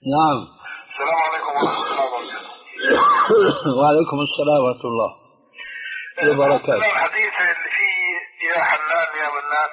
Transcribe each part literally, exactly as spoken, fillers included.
نعم. السلام عليكم ورحمة الله وبركاته. وعليكم السلام ورحمة الله وبركاته. الحديث اللي فيه يا حنان يا منان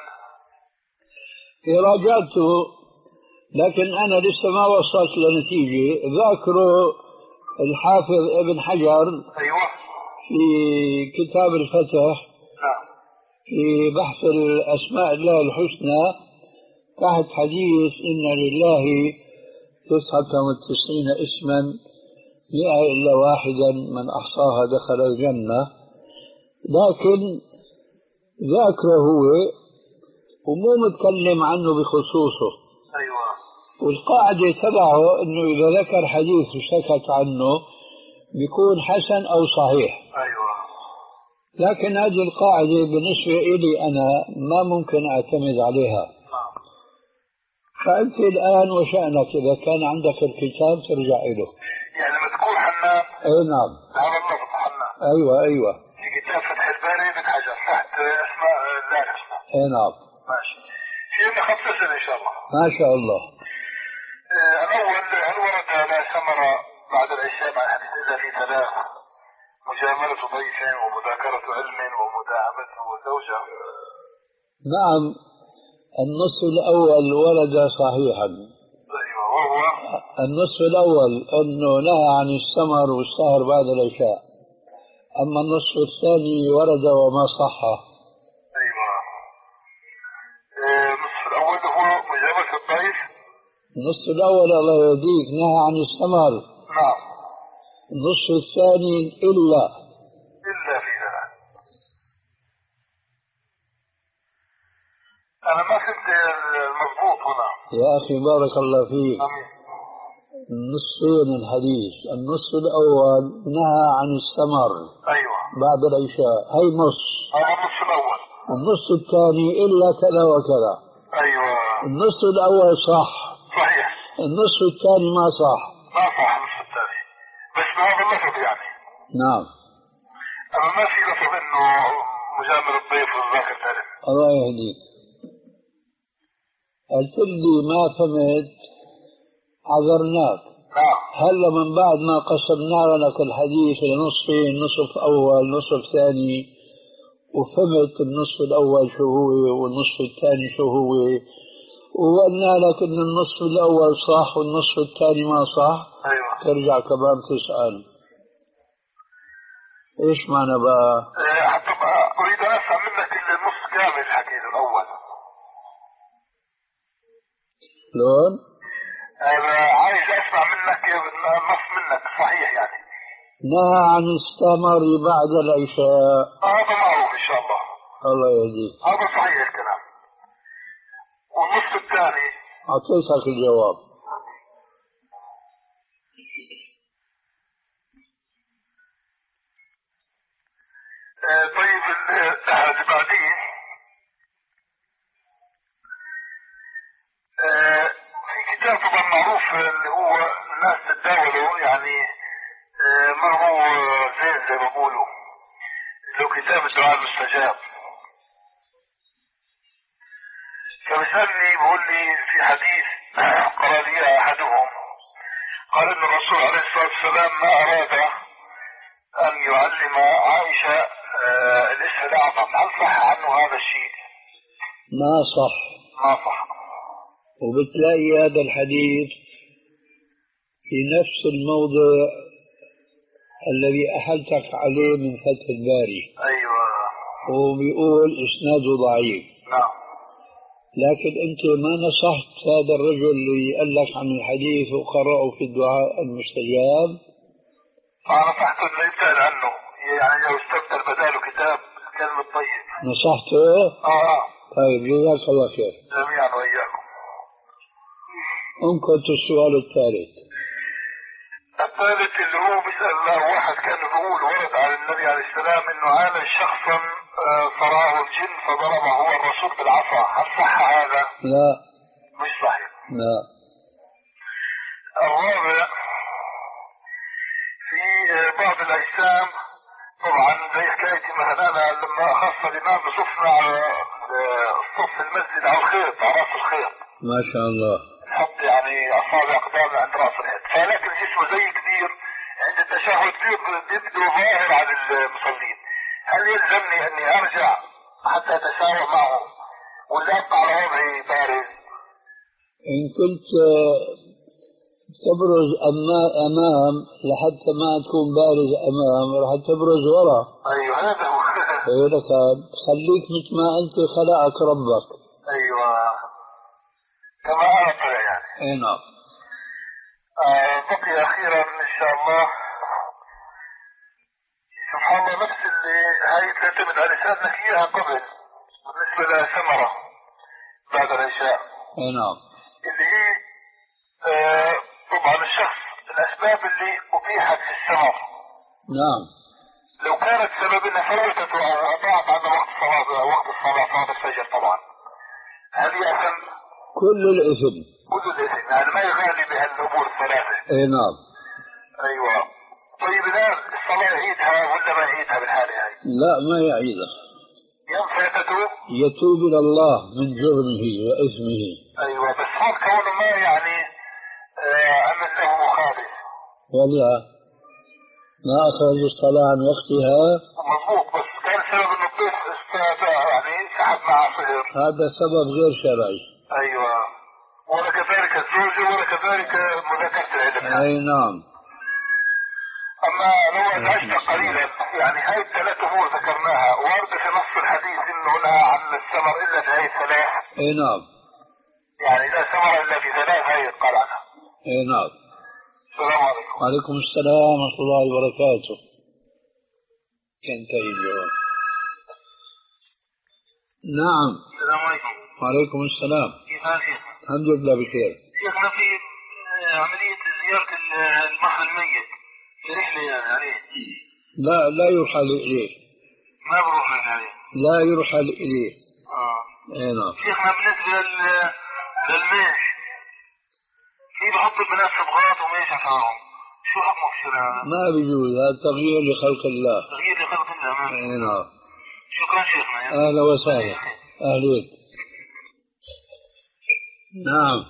راجعته، لكن أنا لسه ما وصلت لنتيجة. ذاكره الحافظ ابن حجر أيوة في كتاب الفتح في بحث الأسماء الله الحسنى تحت حديث إن لله تسعة وتسعين اسما مئة إلا واحدا من أحصاها دخل الجنة. لكن ذاكره هو ومو متكلم عنه بخصوصه. أيوة. والقاعدة تبعه أنه إذا ذكر حديث وسكت عنه بيكون حسن أو صحيح. أيوة. لكن هذه القاعدة بالنسبة إلي أنا ما ممكن أعتمد عليها. نعم. فأنت الآن وشأنك إذا كان عندك الكتاب ترجع له. يعني لما تقول حنان. أي نعم. هذا اللفظ حنان. أيوة أيوة. في كتاب فتح الباري ابن حجر تحت أسماء الله الحسنى. أي نعم. ماشي. في عندي خمس أسئلة إن شاء الله. ما شاء الله. آه الأول، هل ورد لا ثمرة بعد العشاء مع الحديث إلا في ثلاث: مجاملة ضيف ومذاكرة علم ومداعبة زوجة؟ نعم، النص الأول ورد صحيحا. أيوة. وهو النص الأول أنه نهى عن السمر والسهر بعد العشاء. أما النص الثاني ورد وما صح. أيوة. النص الأول هو مجاملة الضيف. النص الأول الله يهديك نهى عن السمر. نعم. النص الثاني إلا إلا في ذلك. أنا ما فهمت المضبوط هنا. يا أخي بارك الله فيك. أمين. نصين الحديث. النص الأول نهى عن السمر. أيوة. بعد العشاء، هي نص. هذا النص الأول. النص الثاني إلا كذا وكذا. أيوة. النص الأول صح. صحيح. النص الثاني ما صح. ما صح النص الثاني، بس بهذا اللفظ يعني. نعم. أما ما في لفظ إنه مجامل الضيف وذاكر تعلم. الله يهديك. قلت لي ما فهمت عذرناك. نعم. هلا من بعد ما قسمنا لك الحديث لنصفين، نصف أول نصف ثاني، وفهمت النصف الأول شو هو والنصف الثاني شو هو، وقلنا لك إن النصف الأول صح والنصف الثاني ما صح. أيوة. ترجع كمان تسأل إيش معنى بقى؟ إيه حتى بقى أريد أن أفهم منك النص كامل الحديث الأول. لون؟ أنا عايز أسمع منك النص منك صحيح يعني. نهى عن السمر بعد العشاء. هذا معروف إن شاء الله. الله يهديك. هذا صحيح الكلام. والنص الثاني أعطيتك الجواب. آه طيب اللي بعدين آه في كتاب طبعا معروف اللي هو الناس تتداوله يعني آه ما هو زين زي ما بقولوا، اللي هو كتاب الدعاء المستجاب. فبسألني بقول لي في حديث قرأ لي أحدهم قال إن الرسول عليه الصلاة والسلام ما أراد أن يعلم عائشة آه الاسم الأعظم. هل صح عنه هذا الشيء؟ ما صح. ما صح. وبتلاقي هذا الحديث في نفس الموضع الذي أحلتك عليه من فتح الباري. أيوة. وبيقول إسناده ضعيف. نعم. لكن أنت ما نصحت هذا الرجل اللي قال لك عن الحديث وقرأه في الدعاء المستجاب؟ أنا نصحته أنه يبتعد عنه، يعني لو استبدل بداله كتاب كلمة طيب. نصحته؟ آه. طيب جزاك الله خير. جميعا وإياكم. انقذ السؤال الثالث. الثالث اللي هو بيسأل واحد كان بيقول ورد على النبي عليه السلام انه عالج شخصا صرعه الجن فضربه هو الرسول بالعصا. هل صح هذا؟ لا. مش صحيح. لا. الرابع في بعض الاجسام طبعا زي حكاية مثلا لما خاصة الامام بصفنا على الصف المسجد على الخيط على راس الخيط. ما شاء الله. نحط يعني اصابع قدامنا عند راس اليد، فلكن جسمه زي كبير عند التشهد بيبدو ظاهر على المصلين. هل يلزمني اني ارجع حتى اتساوى معه ولا ابقى على وضعي بارز؟ ان كنت تبرز امام لحتى ما تكون بارز امام راح تبرز ورا. ايوه هذا هو. ايوه خليك مثل ما انت خلقك ربك. ايوه كما اردت يعني. اي نعم. آه بقي اخيرا ان شاء الله، سبحان الله، نفس اللي هاي تعتمد على لسانك اياها قبل بالنسبه لثمره بعد العشاء. اي نعم. اللي هي آه طبعا الشخص الاسباب اللي ابيحت في السمر. نعم. لو كانت سبب انها فوتت او اضاعت عن وقت الصلاه وقت الصلاه صلاه الفجر طبعا، هل يأثم؟ كل الاثم. كل الاثم يعني ما يغالي بهالامور الثلاثه. اي نعم. ايوه. طيب الان الصلاه يعيدها ولا ما يعيدها بالحاله هاي؟ لا ما يعيدها. يوم فاتته يتوب الى الله من جرمه واثمه. ايوه بس هون كونه ما يعني آه عمل له مخالف. ولا ما اخرج الصلاه عن وقتها. مضبوط، بس كان سبب انه الضيف يعني سحب معه صهر. هذا سبب غير شرعي. ايوه. ولا كذلك الزوجه ولا كذلك مذاكره العلم. اي نعم. اما لو ازعجت قليلا يعني هاي الثلاث امور ذكرناها وارده في نص الحديث انه نهى عن الثمر الا في هاي الثلاث. اي نعم. يعني لا ثمر الا في ثلاث هاي قال عنها. اي نعم. السلام عليكم. وعليكم السلام ورحمه الله وبركاته. ينتهي الجواب. نعم. السلام عليكم. وعليكم السلام. كيف حالك شيخ؟ الحمد لله بخير. شيخنا في عمليه زياره المحل الميت في رحله يعني عليه. لا لا يرحل اليه. ما بروح من عليه. لا يرحل اليه. اه. اي نعم. شيخنا بالنسبه للميش في بحط البنات صبغات وميش عليهم، شو حكمه في الشرع؟ ما بيجوز، هذا تغيير لخلق الله. تغيير لخلق الله. ما اي نعم. شكرا شيخنا. اهلا وسهلا. اهلين. نعم.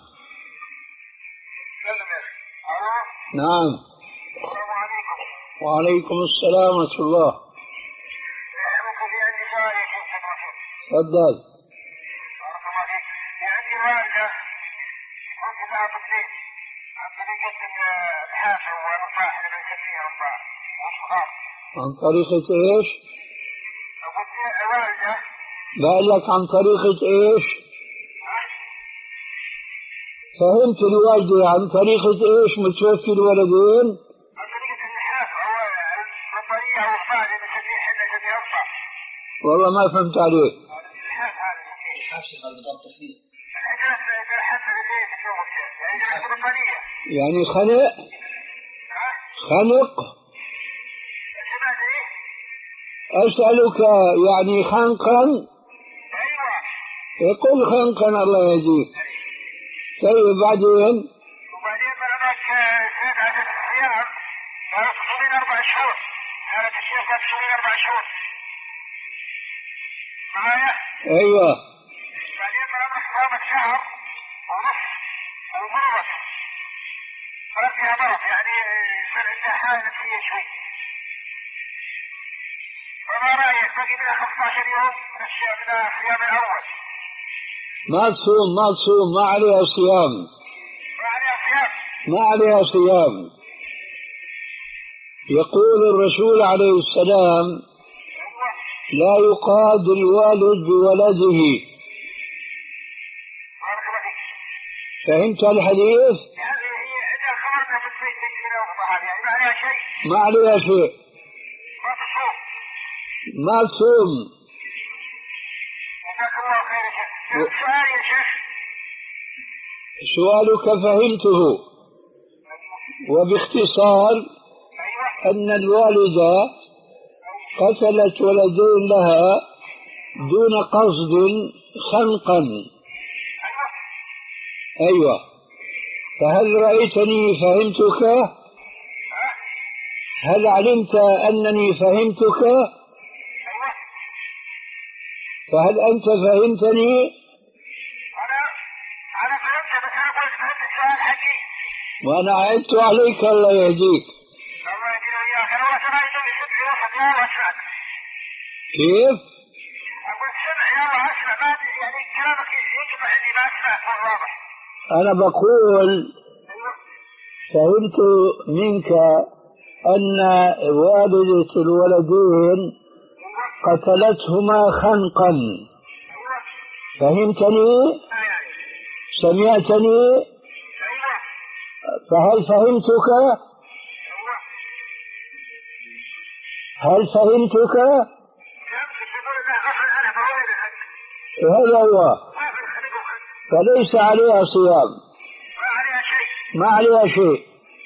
سلم يا اخي. نعم. السلام عليكم. وعليكم السلام ورحمه الله. ممكن في عندي سؤال يا شيخ حضرتك. تفضل. بارك الله فيك. في عندي والده كنت ذهب الليل عن طريقه الحافه والرفاح اللي بنسميها رفاح والفخار. عن طريقة ايش؟ قلت والده. بقول لك عن طريقة ايش؟ فهمت الوالدة عن طريقة ايش متوفي الولدين؟ عن طريقة اللحاف او البطارية او الفاعل اللي بنسميه احنا نسميه رفاح. والله ما فهمت عليك. اللحاف هذا اللحاف شغال بضبط فيه. حسب الليل تسوي يعني البطارية. يعني خنق؟ خنق؟ أسألك يعني خنقا؟ ايوه. يقول خنقا الله يهديك. طيب بعدين؟ وبعدين مرات زاد عدد الصيام صارت تصومين اربع شهور. كانت الشيخ كانت تصومين اربع شهور. معايا؟ ايوه. بعدين مرات صامت شهر ونص ومرضت. صار فيها مرض يعني صار عندها حالة نفسية شوي. فما رأيك باقي لها خمسة عشر يوم من الصيام الأول. ما تصوم ما تصوم ما عليها صيام. ما عليها صيام. ما عليها صيام. يقول الرسول عليه السلام لا يقاد الوالد بولده. فهمت الحديث؟ هذه هي عندها خبرنا في البيت من أوضاعها يعني ما عليها شيء. ما عليها شيء. ما تصوم. ما تصوم. جزاك الله خير يا شيخ. سؤال يا شيخ. سؤالك فهمته وباختصار أن الوالدة قتلت ولدين لها دون قصد خنقا. أيوة. فهل رأيتني فهمتك؟ هل علمت أنني فهمتك؟ فهل أنت فهمتني؟ أنا أنا فهمت بس أنا قلت فهمت وأنا عدت عليك الله يهديك. الله يهدينا وإياك. أنا والله سمعت بسمع واحد والله أسمع. كيف؟ أقول سمع يا الله أسمع ما يعني كلامك ينقطع عندي ما أسمع واضح. أنا بقول فهمت منك أن والدة الولدين قتلتهما خنقا. فهمتني؟ سمعتني؟ فهل فهمتك؟ هل فهمتك؟ هذا هو. فليس عليها صيام. ما عليها شيء.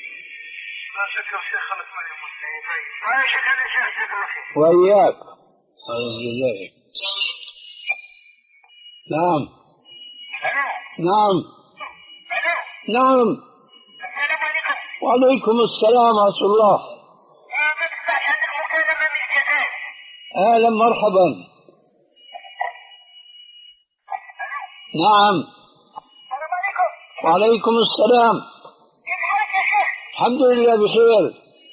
وإياك. نعم نعم نعم. وعليكم السلام ورحمة الله. أهلا مرحبا. نعم. وعليكم السلام. الحمد لله بخير.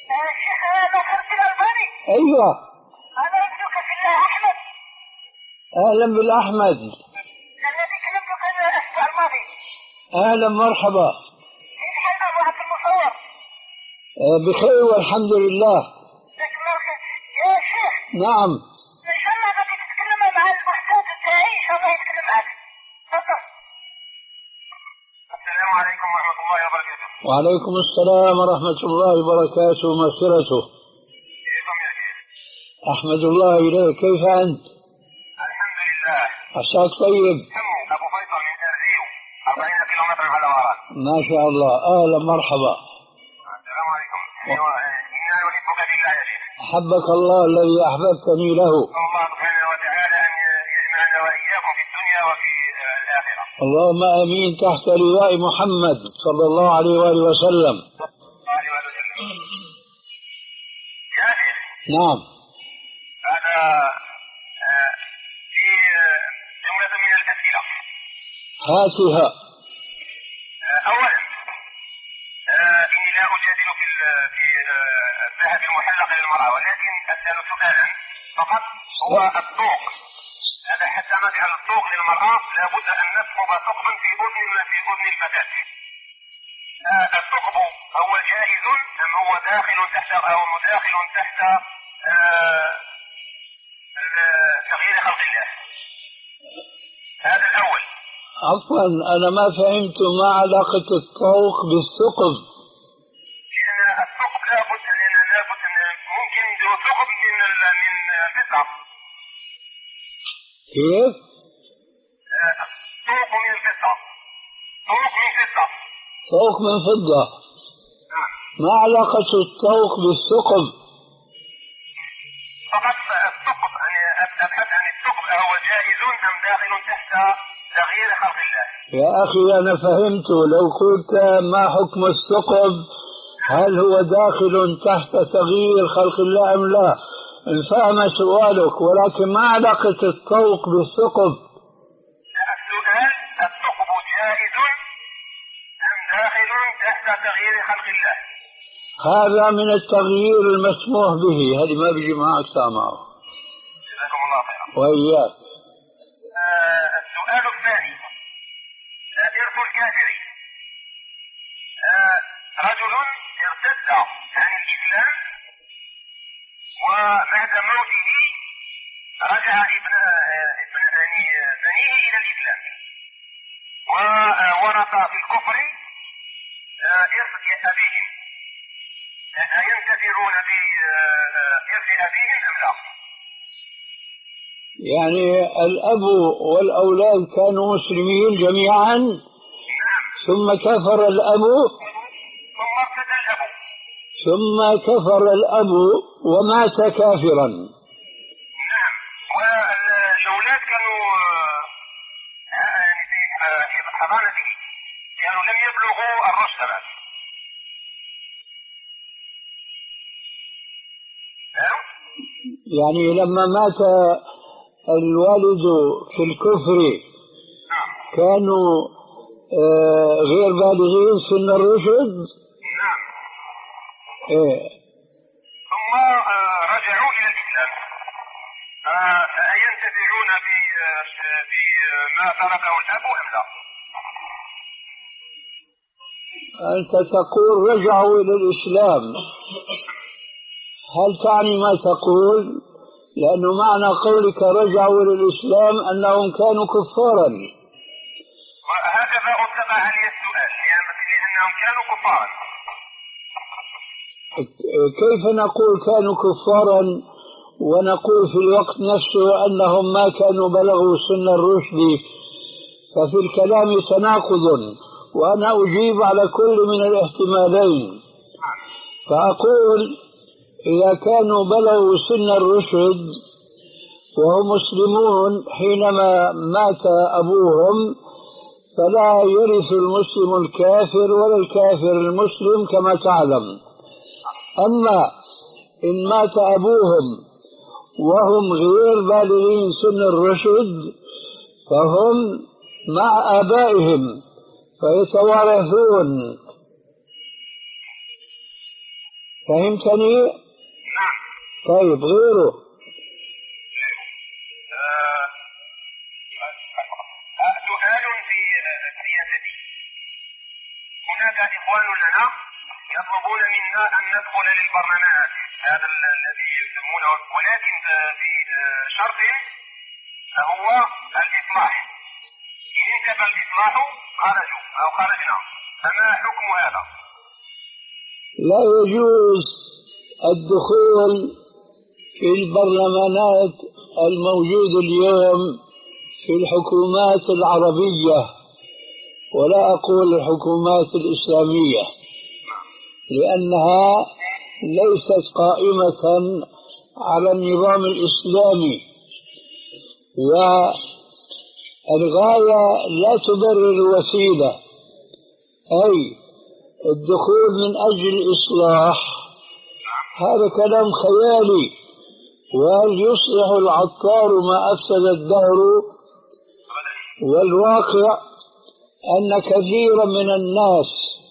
أيوة. أنا ابنك في الله أحمد. أهلا بالأحمد. الذي كلمتك الأسبوع الماضي. أهلا مرحبا. كيف حال أبو عبد المصور؟ بخير والحمد لله. يا شيخ. نعم. إن شاء الله قد تتكلم مع المحتاج التاعي إن شاء الله يتكلم معك. تفضل. السلام عليكم ورحمة الله وبركاته. وعليكم السلام ورحمة الله وبركاته ومغفرته. أحمد الله إليك. كيف أنت؟ الحمد لله. عساك طيب. أبو فيصل من ترزيو أربعين كيلومتر على وراء. ما شاء الله. أهلا مرحبا. السلام عليكم. إنا نحبك في الله يا شيخ. أحبك الله الذي أحببتني له. الله سبحانه وتعالى أن يجمعنا وإياكم في الدنيا وفي الآخرة. اللهم آمين تحت لواء محمد صلى الله عليه وآله وسلم. يا شيخ. نعم. هذا في جملة من الأسئلة. هاتها. أولا إني لا أجادل في في الذهب المحلق للمرأة ولكن أسأل سؤالا فقط هو الطوق. هذا حتى نجعل الطوق للمرأة لابد أن نثقب ثقبا في أذن في أذن الفتاة. الثقب هو جائز أم هو داخل تحت أو مداخل تحت تغيير خلق الله؟ هذا الأول. عفوا أنا ما فهمت ما علاقة الطوق بالثقب. لأن الثقب لابد لأن لابد ممكن ذو ثقب من من فضة. كيف؟ طوق من فضة. طوق من فضة. طوق من فضة. ما علاقة الطوق بالثقب؟ فقط الثقب يعني أبحث عن الثقب هو جائز أم داخل تحت تغيير خلق الله؟ يا أخي أنا فهمت. لو قلت ما حكم الثقب هل هو داخل تحت تغيير خلق الله أم لا انفهم سؤالك ولكن ما علاقة الطوق بالثقب؟ السؤال الثقب جائز أم داخل تحت تغيير خلق الله؟ هذا من التغيير المسموح به. هذه ما بيجي معك سامعه. جزاكم الله خيرا. وإياك. آه السؤال الثاني إرث الكافر. آه رجل ارتد عن الإسلام وبعد موته رجع ابن ابن بنيه إلى الإسلام وورث في الكفر إرث أبيهم. أينتفعون بإرث أبيهم أم لا؟ يعني الأب والأولاد كانوا مسلمين جميعا. نعم. ثم كفر الأب. ثم ارتد الأب. ثم كفر الأب ومات كافرا. نعم. والأولاد كانوا يعني في حضانته كانوا لم يبلغوا الرشد بعد. يعني لما مات الوالد في الكفر كانوا آه غير بالغين سن الرشد؟ نعم. إيه. ثم آه رجعوا إلى الإسلام، آه فأينتفعون بما تركه الأب أم لا؟ أنت تقول رجعوا إلى الإسلام، هل تعني ما تقول؟ لأنه معنى قولك رجعوا إلى الإسلام أنهم كانوا كفارا. هكذا أطلق علي السؤال، لأنهم كانوا كفارا. كيف نقول كانوا كفارا ونقول في الوقت نفسه أنهم ما كانوا بلغوا سن الرشد؟ ففي الكلام تناقض، وأنا أجيب على كل من الاحتمالين. فأقول إذا كانوا بلغوا سن الرشد وهم مسلمون حينما مات أبوهم فلا يرث المسلم الكافر ولا الكافر المسلم كما تعلم. أما إن مات أبوهم وهم غير بالغين سن الرشد فهم مع آبائهم فيتوارثون. فهمتني؟ نعم. طيب غيره؟ سؤال في السياسة. هناك إخوان لنا يطلبون منا أن ندخل للبرلمانات، هذا الذي يسمونه، ولكن بشرط هو الإصلاح. إن انتهى الإصلاح خرجوا أو خرجنا، فما حكم هذا؟ لا يجوز الدخول في البرلمانات الموجودة اليوم في الحكومات العربية، ولا أقول الحكومات الإسلامية، لأنها ليست قائمة على النظام الإسلامي، والغاية لا تبرر الوسيلة. أي الدخول من أجل الإصلاح هذا كلام خيالي. وهل يصلح العطار ما أفسد الدهر؟ والواقع أن كثيرا من الناس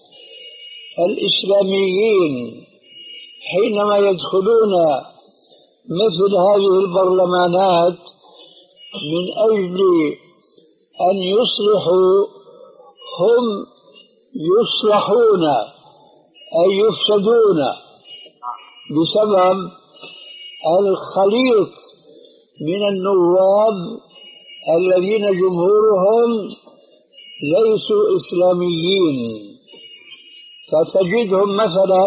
الإسلاميين حينما يدخلون مثل هذه البرلمانات من أجل أن يصلحوا هم يصلحون أي يفسدون بسبب الخليط من النواب الذين جمهورهم ليسوا إسلاميين. فتجدهم مثلا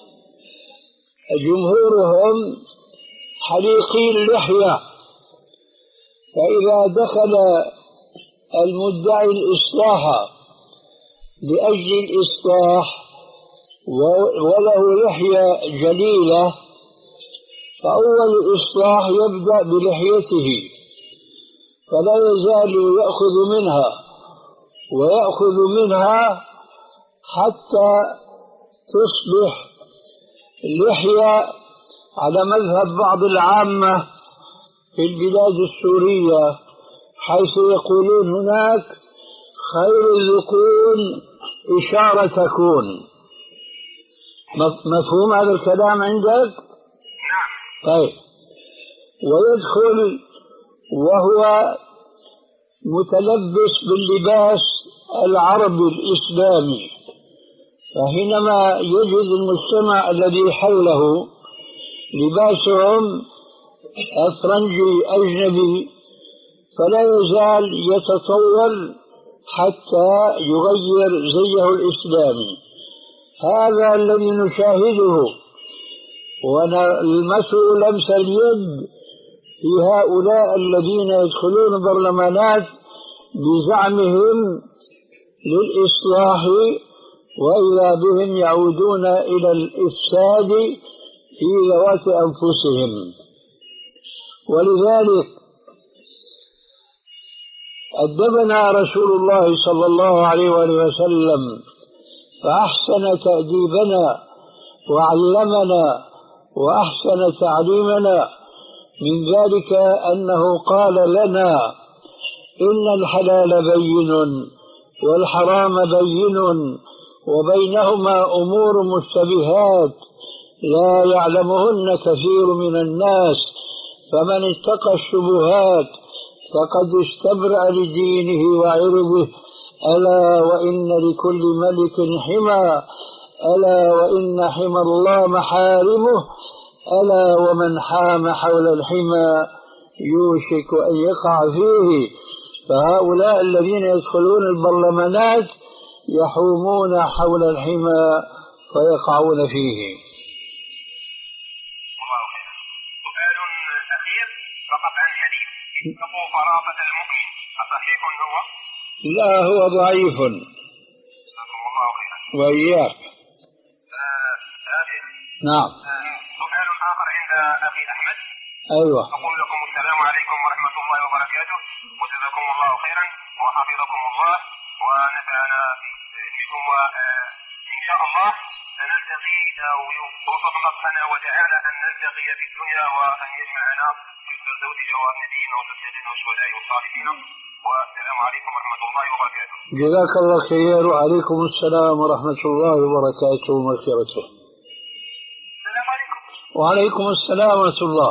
جمهورهم حليقي اللحية، فإذا دخل المدعي الإصلاح لأجل الإصلاح وله لحية جليلة فأول الإصلاح يبدأ بلحيته، فلا يزال يأخذ منها ويأخذ منها حتى تصبح اللحية على مذهب بعض العامة في البلاد السورية، حيث يقولون هناك خير الذكون إشارة تكون. مفهوم هذا الكلام عندك؟ طيب. ويدخل وهو متلبس باللباس العربي الإسلامي، فحينما يجد المجتمع الذي حوله لباسهم أفرنجي أجنبي فلا يزال يتطور حتى يغير زيه الإسلامي. هذا الذي نشاهده ونلمسه لمس اليد في هؤلاء الذين يدخلون برلمانات بزعمهم للإصلاح، وإذا بهم يعودون إلى الإفساد في ذوات أنفسهم. ولذلك أدبنا رسول الله صلى الله عليه وآله وسلم فأحسن تأديبنا وعلمنا وأحسن تعليمنا. من ذلك أنه قال لنا إن الحلال بين والحرام بين وبينهما أمور مشتبهات لا يعلمهن كثير من الناس، فمن اتقى الشبهات فقد استبرأ لدينه وعرضه. ألا وإن لكل ملك حمى، ألا وإن حمى الله محارمه، ألا ومن حام حول الحمى يوشك أن يقع فيه. فهؤلاء الذين يدخلون البرلمانات يحومون حول الحمى فيقعون فيه. سؤال أخير فقط عن الحديث اتقوا فرافة المؤمن، أصحيح هو؟ لا، هو ضعيف. جزاكم الله خيرا. وإياك. آه نعم. آه سؤال آخر عند أخي أحمد. أيوة. أقول لكم السلام عليكم ورحمة الله وبركاته، وجزاكم الله خيرا وحفظكم الله ونفعنا بكم، وإن شاء الله سنلتقي ووفق الله سبحانه وتعالى أن نلتقي في الدنيا وأن يجمعنا في الفردوس جوار نبينا وسيدنا والشهداء والصالحين. والسلام عليكم ورحمة الله وبركاته. جزاك الله خير، وعليكم السلام ورحمة الله وبركاته ومغفرته. السلام عليكم. وعليكم السلام ورحمة الله.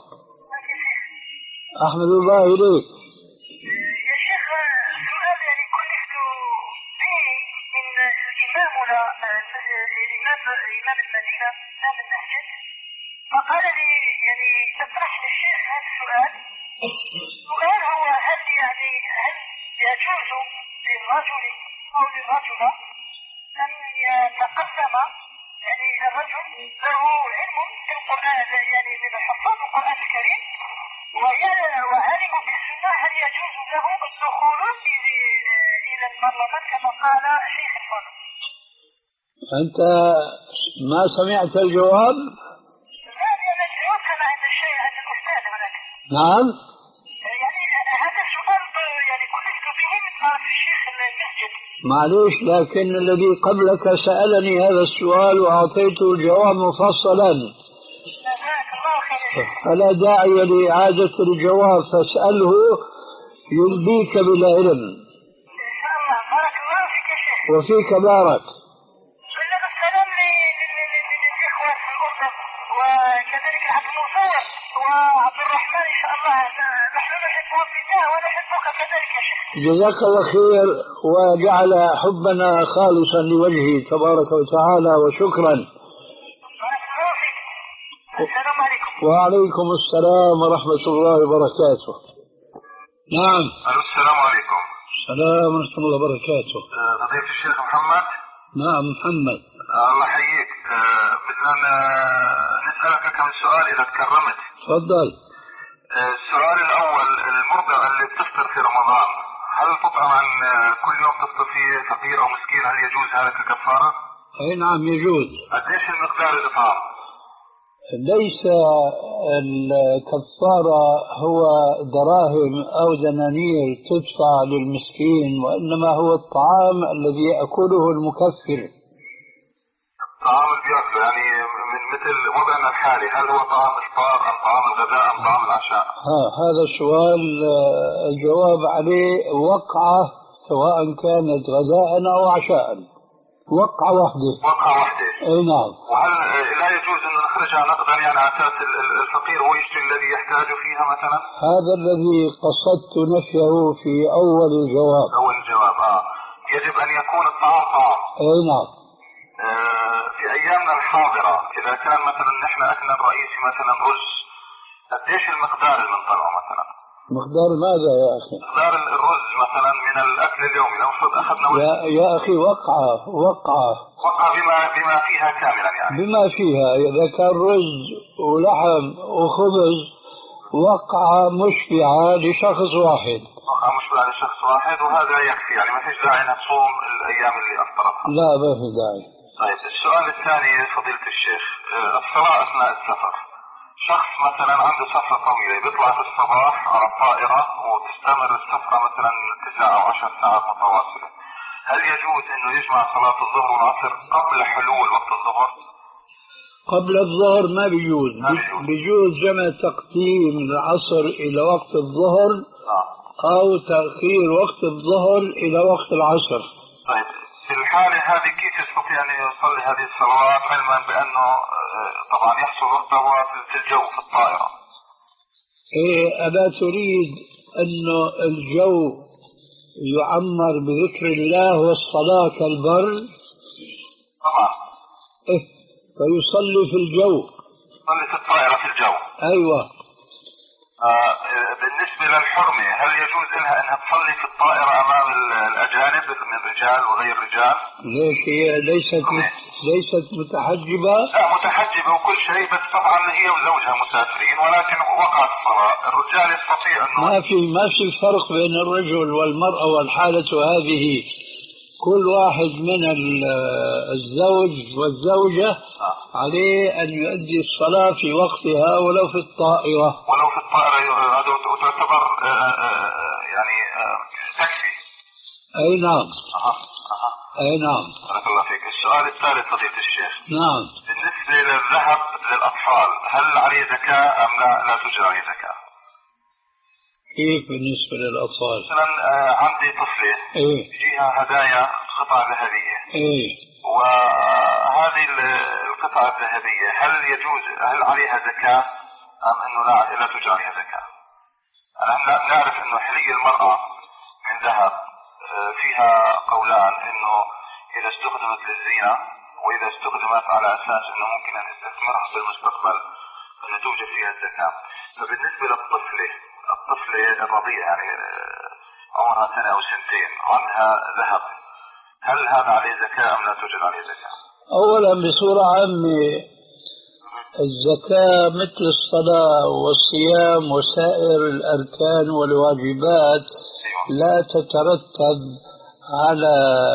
أحمد الله إليك. يا شيخ، سؤال يعني كلفت به من إمامنا الإمام إمام المدينة إمام المسجد، فقال لي يعني تطرح للشيخ هذا السؤال. السؤال هو هل يعني هل يجوز للرجل أو للرجل أن يتقدم يعني الرجل له علم في القرآن، يعني من حفاظ القرآن الكريم وعالم بالسنة، هل يجوز له الدخول إلى البرلمان كما قال شيخ الفضل؟ أنت ما سمعت الجواب؟ لا، أنا الجواب كان عند الشيء عند الأستاذ هناك. نعم. يعني هذا السؤال يعني كلفت به من طرف الشيخ المسجد. معليش، لكن الذي قبلك سألني هذا السؤال وأعطيته الجواب مفصلا، فلا داعي لإعادة الجواب، فاسأله يلبيك بالعلم. إن شاء الله. بارك الله فيك يا شيخ. وفيك بارك. بلغ السلام للإخوة في الأردن وكذلك عبد المصور وعبد الرحمن إن شاء الله. نحن نحبهم في الله ونحبك كذلك يا شيخ. جزاك الله خير، وجعل حبنا خالصا لوجهه تبارك وتعالى، وشكرا. بارك الله فيك. السلام عليكم. وعليكم السلام ورحمة الله وبركاته. نعم. السلام عليكم. السلام ورحمة الله وبركاته. فضيلة الشيخ محمد. نعم محمد. الله يحييك. بدنا نسألك كم سؤال إذا تكرمت. تفضل. السؤال الأول، المرضع اللي بتفطر في رمضان هل تطعم عن كل يوم تفطر فيه فقير أو مسكين؟ هل يجوز هذا ككفارة؟ أي نعم يجوز. قديش المقدار الإطعام؟ ليس الكفارة هو دراهم أو دنانير تدفع للمسكين، وإنما هو الطعام الذي يأكله المكفر. الطعام اللي بيأكله يعني من مثل وضعنا الحالي، هل هو طعام إفطار أم طعام الغداء أم طعام العشاء؟ ها هذا السؤال الجواب عليه وقعة، سواء كانت غداء أو عشاء، وقعة واحدة. وقعة واحدة. أي نعم. وهل لا يجوز أن نخرجها نقدا يعني على أساس الفقير هو يشتري الذي يحتاج فيها مثلا؟ هذا الذي قصدت نفيه في أول الجواب. أول الجواب آه يجب أن يكون الطعام طعام. أي نعم. آه في أيامنا الحاضرة إذا كان مثلا نحن أكلنا الرئيسي مثلا رز، قديش المقدار اللي بنطلعه مثلا؟ مقدار ماذا يا أخي؟ مقدار الرز مثلا من الأكل اليومي لو فرض أخذنا يا, يا أخي وقعة وقعة وقعة بما بما فيها كاملا يعني. بما فيها، إذا كان رز ولحم وخبز وقعة مشبعة لشخص واحد. وقعة مشبعة لشخص واحد وهذا يكفي يعني ما فيش داعي نصوم الأيام اللي أفطرتها. لا ما في داعي. طيب السؤال الثاني فضيلة الشيخ، الصلاة أثناء السفر. شخص مثلا عنده سفرة طويلة بيطلع في الصباح على الطائرة وتستمر السفرة مثلا تسع أو عشر ساعات متواصلة، هل يجوز إنه يجمع صلاة الظهر والعصر قبل حلول وقت الظهر؟ قبل الظهر ما بيجوز. ما بيجوز. بيجوز جمع تقديم العصر إلى وقت الظهر آه. أو تأخير وقت الظهر إلى وقت العصر. طيب في الحالة هذه كيف يستطيع أن يصلي هذه الصلوات علما بأنه طبعا يحصل وقتها في الجو في الطائرة؟ إيه، ألا تريد أنه الجو يعمر بذكر الله والصلاة كالبر؟ طبعا. إيه، فيصلي في الجو. يصلي في الطائرة في الجو. أيوة. آه بالنسبة للحرمة هل يجوز لها أنها تصلي في الطائرة أمام الأجانب من الرجال وغير الرجال؟ ليش هي ليست ليست متحجبة؟ لا متحجبة وكل شيء، بس طبعا هي وزوجها مسافرين، ولكن وقعت الصلاة الرجال يستطيع أنه ما في ما في فرق بين الرجل والمرأة، والحالة هذه كل واحد من الزوج والزوجة آه. عليه أن يؤدي الصلاة في وقتها ولو في الطائرة. ولو في الطائرة تعتبر يعني تكفي. أي نعم. أها أها. أي نعم. بارك الله فيك. السؤال الثالث فضيلة الشيخ. نعم. بالنسبة للذهب للأطفال هل عليه زكاة أم لا لا تجرى عليه زكاة؟ كيف بالنسبة للأطفال؟ مثلا عندي طفلة إيه؟ فيها هدايا قطع ذهبية. إيه؟ وهذه القطع الذهبية هل يجوز هل عليها زكاة أم أنه لا لا تجرى عليها زكاة؟ أنا نعرف أنه حلي المرأة من ذهب فيها قولان، أنه إذا استخدمت للزينة وإذا استخدمت على أساس أنه ممكن أن نستثمرها في المستقبل أنه توجد فيها الزكاة. فبالنسبة للطفلة الطفلة الرضيعة يعني عمرها سنة أو سنتين عنها ذهب، هل هذا عليه زكاة أم لا توجد عليه زكاة؟ أولا بصورة عامة الزكاة مثل الصلاة والصيام وسائر الأركان والواجبات لا تترتب على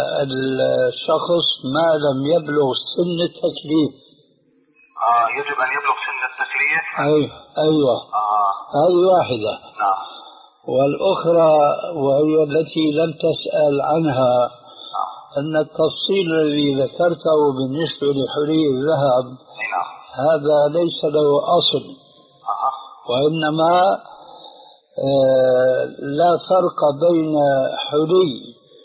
الشخص ما لم يبلغ سن التكليف. آه يجب أن يبلغ سن التكليف؟ أيوة أيوة. آه. هذه واحدة. نعم. والأخرى وهي التي لم تسأل عنها أن التفصيل الذي ذكرته بالنسبة لحلي الذهب هذا ليس له أصل، وإنما آه لا فرق بين حلي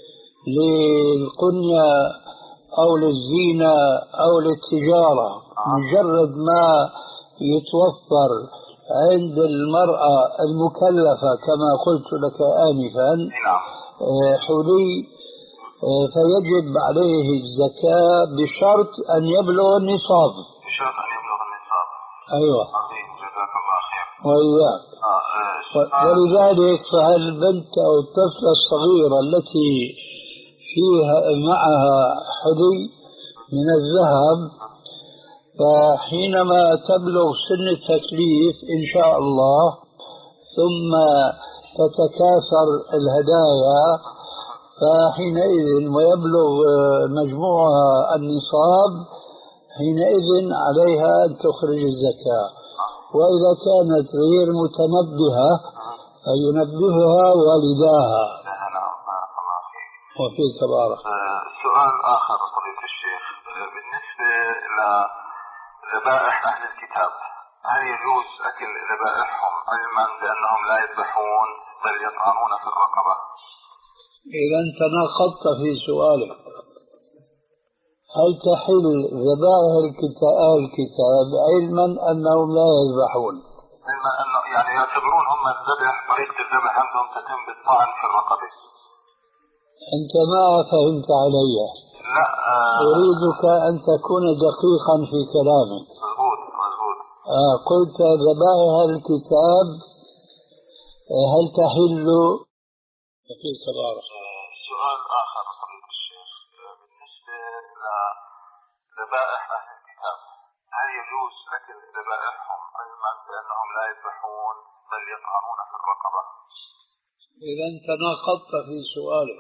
للقنية أو للزينة أو للتجارة، مجرد ما يتوفر عند المرأة المكلفة كما قلت لك آنفا آه حلي فيجب عليه الزكاة بشرط أن يبلغ النصاب. بشرط أن يبلغ النصاب. أيوة. عظيم جزاك الله خير. وإياك. آه ولذلك فالبنت أو الطفلة الصغيرة التي فيها معها حلي من الذهب فحينما تبلغ سن التكليف إن شاء الله ثم تتكاثر الهدايا فحينئذ ويبلغ مجموعها النصاب حينئذ عليها أن تخرج الزكاة. وإذا كانت غير متنبهة فينبهها والداها. وفيك بارك. سؤال آخر فضيلة الشيخ، بالنسبة لذبائح أهل الكتاب هل يجوز أكل ذبائحهم علما بأنهم لا يذبحون بل يطعنون في الرقبة؟ إذا أنت ناقضت في سؤالك. هل تحل ذبائح الكتاب علما أنهم لا يذبحون؟ علما أنه يعني يعتبرون هم الذبح طريقة الذبح عندهم تتم بالطعن في الرقبة. أنت ما فهمت علي. لا آه أريدك أن تكون دقيقا في كلامك. مضبوط مضبوط. آه قلت ذبائح الكتاب هل تحل في تبارك. سؤال آخر فضيلة الشيخ، بالنسبة لذبائح أهل الكتاب هل يجوز أكل ذبائحهم علما بأنهم لا يذبحون بل يطعنون في الرقبة؟ إذا أنت ناقضت في سؤالك.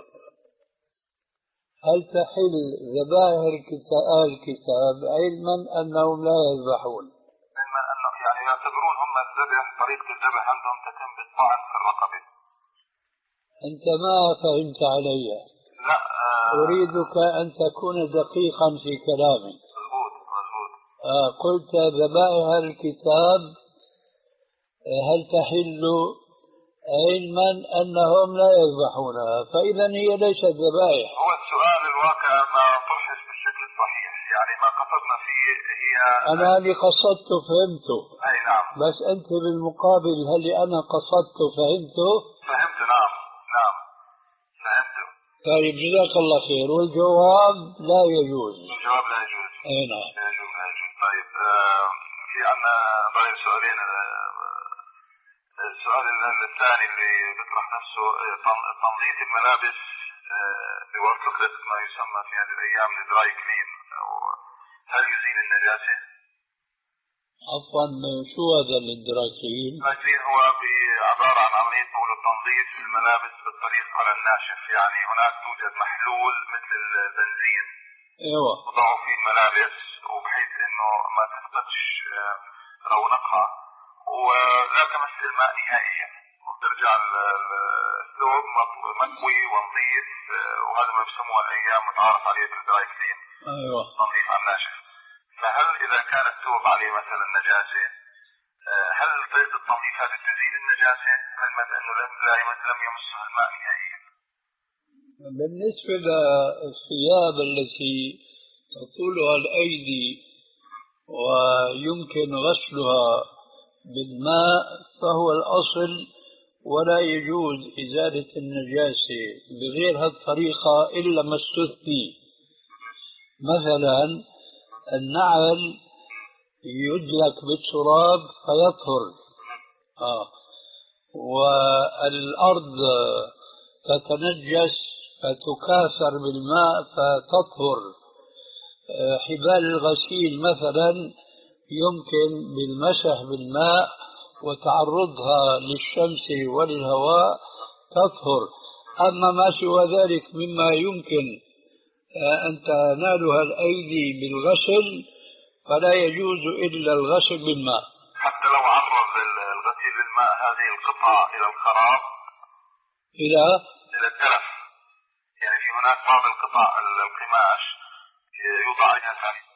هل تحل ذبائح الكتاب علما أنهم لا يذبحون؟ علما أنه يعني يعتبرون هم الذبح طريقة الذبح عندهم تتم بالطعن في الرقبة. أنت ما فهمت علي. لا آه أريدك أن تكون دقيقا في كلامك. مضبوط مضبوط. آه قلت ذبائح الكتاب هل تحل علما أنهم لا يذبحونها، فإذا هي ليست ذبائح. هو السؤال الواقع ما طرحش بالشكل الصحيح، يعني ما قصدنا فيه هي أنا اللي قصدته فهمته. أي نعم. بس أنت بالمقابل هل أنا قصدته فهمته؟ فهمت نعم نعم فهمت. طيب جزاك الله خير. والجواب لا يجوز. الجواب لا يجوز. أي نعم. لا يجوز لا يجوز. طيب آه في عنا باقي سؤالين. آه السؤال الثاني اللي بيطرح نفسه تنظيف الملابس آه بواسطة ما يسمى في هذه الأيام الدراي كلين، هل يزيل النجاسة؟ عفوا شو هذا الدراي كلين؟ الدراي كلين هو عبارة عن عملية تنظيف الملابس بالطريق على الناشف، يعني هناك توجد محلول مثل البنزين ايوه وضعوا فيه الملابس وبحيث انه ما تفقدش رونقها ولا تمس الماء نهائيا وترجع الثوب مكوي ونظيف، وهذا ما بسموه الايام متعارف عليه بالدراي كلين. ايوه تنظيف على الناشف. فهل اذا كان الثوب عليه مثلا نجاسه هل طريقه التنظيف هذه تزيل النجاسه علما انه لم يمسها الماء نهائيا؟ بالنسبه للثياب التي تطولها الايدي ويمكن غسلها بالماء فهو الأصل، ولا يجوز إزالة النجاسة بغير هالطريقة إلا ما استثني. مثلا النعل يدلك بالتراب فيطهر، آه. والأرض تتنجس فتكاثر بالماء فتطهر. حبال الغسيل مثلا يمكن بالمسح بالماء وتعرضها للشمس وللهواء تطهر. أما ما سوى ذلك مما يمكن أن تنالها الأيدي بالغسل فلا يجوز إلا الغسل بالماء. حتى لو عرض الغسيل بالماء هذه القطع إلى الخراب إلى إلى التلف، يعني في هناك بعض القطع القماش يوضع عليها ثاني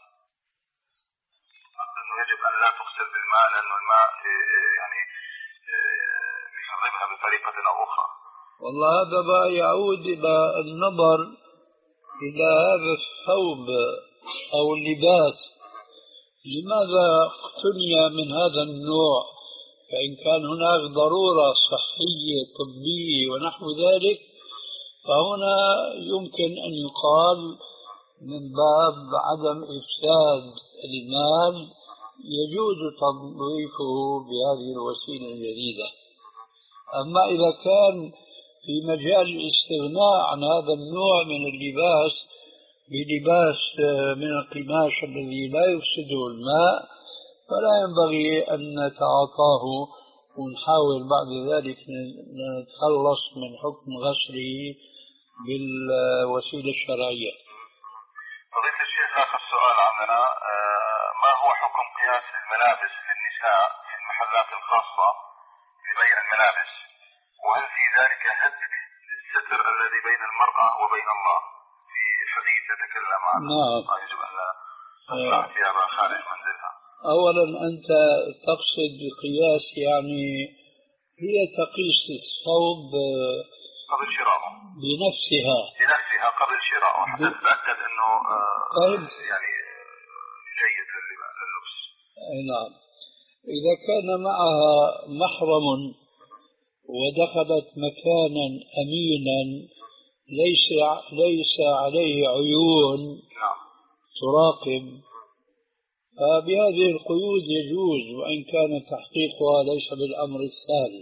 أنه يجب أن لا تغسل بالماء لأنه الماء يعني يخربها بطريقة أو أخرى. والله هذا بقى يعود إلى النظر إلى هذا الثوب أو اللباس لماذا اقتني من هذا النوع، فإن كان هناك ضرورة صحية طبية ونحو ذلك فهنا يمكن أن يقال من باب عدم إفساد المال يجوز تنظيفه بهذه الوسيلة الجديدة. أما إذا كان في مجال الاستغناء عن هذا النوع من اللباس بلباس من القماش الذي لا يفسده الماء فلا ينبغي أن نتعاطاه ونحاول بعد ذلك نتخلص من حكم غسله بالوسيلة الشرعية. فضيلة الشيخ آخر سؤال عندنا، ما هو حكم قياس الملابس للنساء في المحلات الخاصة ببيع الملابس، وهل في ذلك هتك الستر الذي بين المرأة وبين الله في حديث يتكلم عنه؟ نعم. يجب أن لا ثيابها خارج منزلها. أولا أنت تقصد بقياس يعني هي تقيس الثوب قبل شراءه بنفسها بنفسها قبل شراءه حتى تتأكد أنه طيب. يعني جيد لللبس. نعم. إذا كان معها محرم ودخلت مكانا أمينا ليس ليس عليه عيون تراقب فبهذه القيود يجوز، وإن كان تحقيقها ليس بالأمر السهل.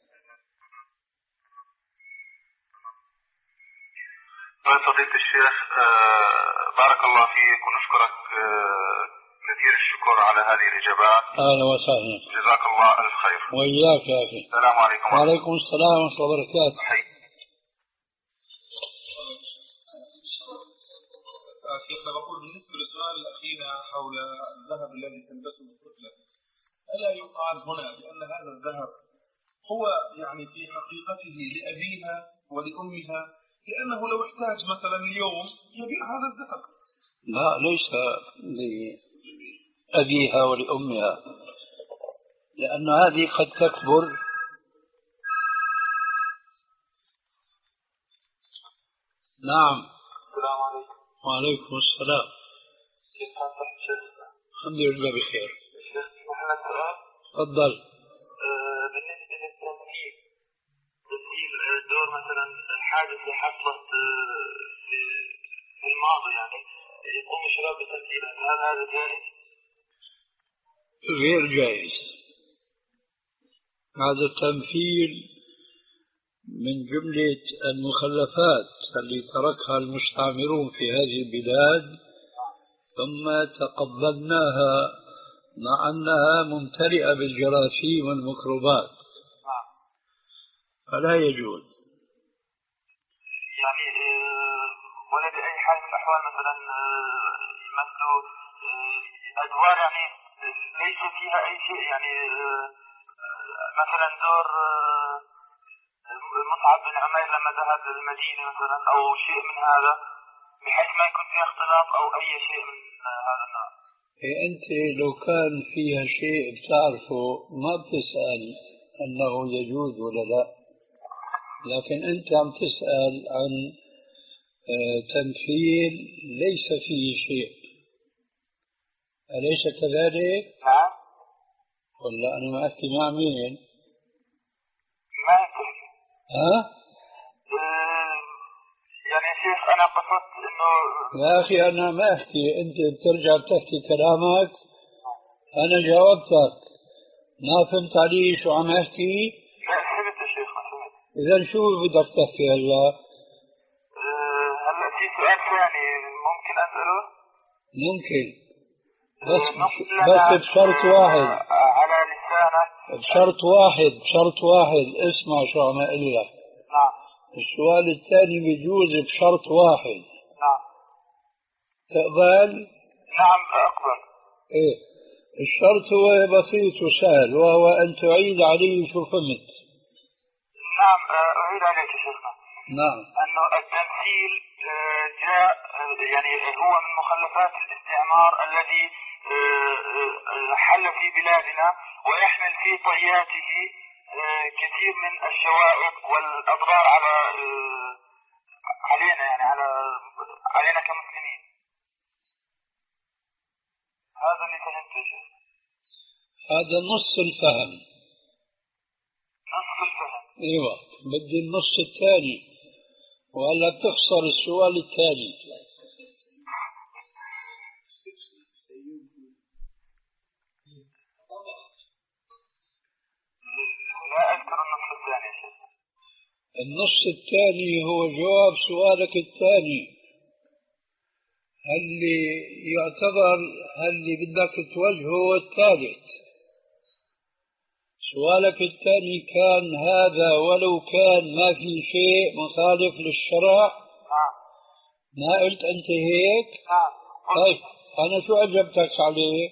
فضيلة الشيخ بارك الله فيك ونشكرك كثير الشكر على هذه الإجابات. أهلا وسهلا. جزاك الله ألف خير. وإياك يا أخي. السلام عليكم. وعليكم السلام ورحمة الله وبركاته. حي. شيخنا بقول بالنسبة للسؤال الأخير حول الذهب الذي تلبسه الطفلة، ألا يقال هنا بأن هذا الذهب هو يعني في حقيقته لأبيها ولأمها، لأنه لو احتاج مثلا اليوم يبيع هذا الذهب؟ لا ليس لأبيها ولأمها، لأن هذه قد تكبر نعم. السلام عليكم. وعليكم السلام. كيف حالك شيخنا؟ الحمد لله بخير. شيخ نحن سؤال. تفضل. آه بالنسبة للتمثيل، تمثيل دور مثلا حادثة حصلت آه في في الماضي، يعني يقوم الشباب بتمثيلها، هل هذا جائز؟ غير جائز. هذا التمثيل من جملة المخلفات التي تركها المستعمرون في هذه البلاد، ثم تقبلناها مع أنها ممتلئة بالجراثيم والميكروبات، فلا يجوز. يعني ولا بأي حال من الأحوال مثلا يمثلوا أدوار يعني ليس فيها أي شيء، يعني مثلا دور مصعب بن عمير لما ذهب للمدينة مثلا، أو شيء من هذا، بحيث ما يكون فيها اختلاط أو أي شيء من هذا النوع. إيه أنت لو كان فيها شيء بتعرفه ما بتسأل أنه يجوز ولا لا، لكن أنت عم تسأل عن تمثيل ليس فيه شيء، أليس كذلك؟ نعم. ولا أنا ما أحكي مع مين؟ ما يمكن. ها؟ أه يعني شيخ أنا قصدت إنه يا أخي أنا ما أحكي، أنت بترجع بتحكي كلامك، أنا جاوبتك ما فهمت علي شو عم أحكي؟ لا فهمت يا شيخ، فهمت. إذا شو بدك تحكي هلا؟ أه هلا في سؤال ثاني ممكن أسأله؟ ممكن، بس أه بس بشرط واحد. على لسانك. بشرط واحد، بشرط واحد، اسمع شو عم أقول لك. نعم. السؤال الثاني بيجوز بشرط واحد. نعم. تقبل؟ نعم أقبل. إيه، الشرط هو بسيط وسهل، وهو أن تعيد علي شو فهمت. نعم أعيد عليك يا شيخنا. نعم. أنه التمثيل جاء يعني هو من مخلفات الاستعمار الذي حل في بلادنا، ويحمل في طياته كثير من الشوائب والأضرار على علينا، يعني على علينا كمسلمين. هذا اللي فهمته يا شيخ. هذا نص الفهم. نصف الفهم. ايوه، بدي النص الثاني، وهلا بتخسر السؤال الثاني. لا أذكر النصف الثاني يا شيخ. النص الثاني هو جواب سؤالك الثاني، اللي يعتبر اللي بدك توجهه هو الثالث. سؤالك الثاني كان هذا ولو كان ما في شيء مخالف للشرع. نعم. ما قلت أنت هيك؟ نعم. طيب أنا شو أجبتك عليه؟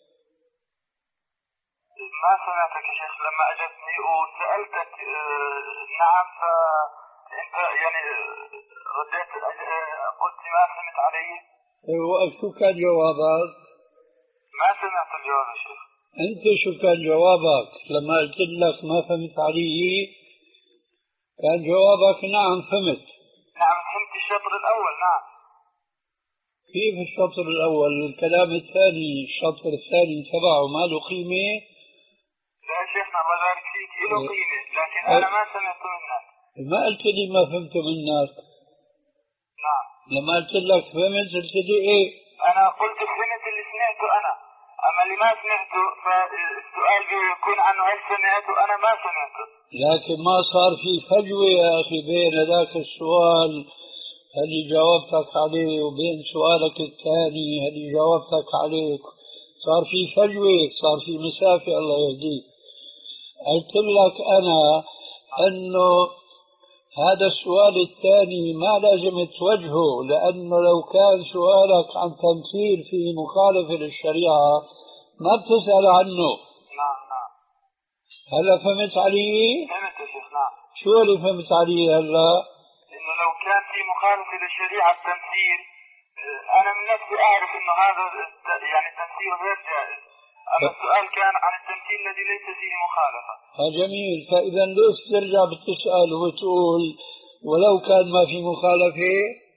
ما سمعتك يا شيخ لما أجبتني وسألتك آه نعم، فأنت يعني رديت قلت ما فهمت علي. شو كان جوابك؟ ما سمعت الجواب يا شيخ. أنت شو كان جوابك لما قلت لك ما فهمت علي؟ كان جوابك نعم فهمت. نعم فهمت الشطر الأول. نعم. كيف الشطر الأول؟ الكلام الثاني، الشطر الثاني تبعه ما له قيمة؟ لا يا شيخنا الله يبارك فيك له قيمة، لكن أنا ما سمعت منك. ما قلت لي ما فهمت منك. نعم. لما قلت لك فهمت قلت لي إيه؟ أنا قلت فهمت اللي سمعته أنا، أما اللي ما سمعته فالسؤال بيكون عنه هل سمعته. أنا ما سمعته. لكن ما صار في فجوة يا أخي بين ذاك السؤال اللي جاوبتك عليه وبين سؤالك الثاني اللي جاوبتك عليه، صار في فجوة، صار في مسافة. الله يهديك. قلت لك أنا أنه هذا السؤال الثاني ما لازم توجهه، لأنه لو كان سؤالك عن تمثيل في مخالفة للشريعة ما بتسأل عنه. نعم نعم. هلا فهمت علي؟ فهمت يا شيخ. نعم. شو اللي فهمت علي هلا؟ إنه لو كان في مخالفة للشريعة التمثيل، أنا من نفسي أعرف إنه هذا يعني التمثيل غير جائز، أما السؤال كان عن التمثيل الذي ليس فيه مخالفة. ها جميل. فإذا ليش ترجع بتسأل وتقول ولو كان ما في مخالفة؟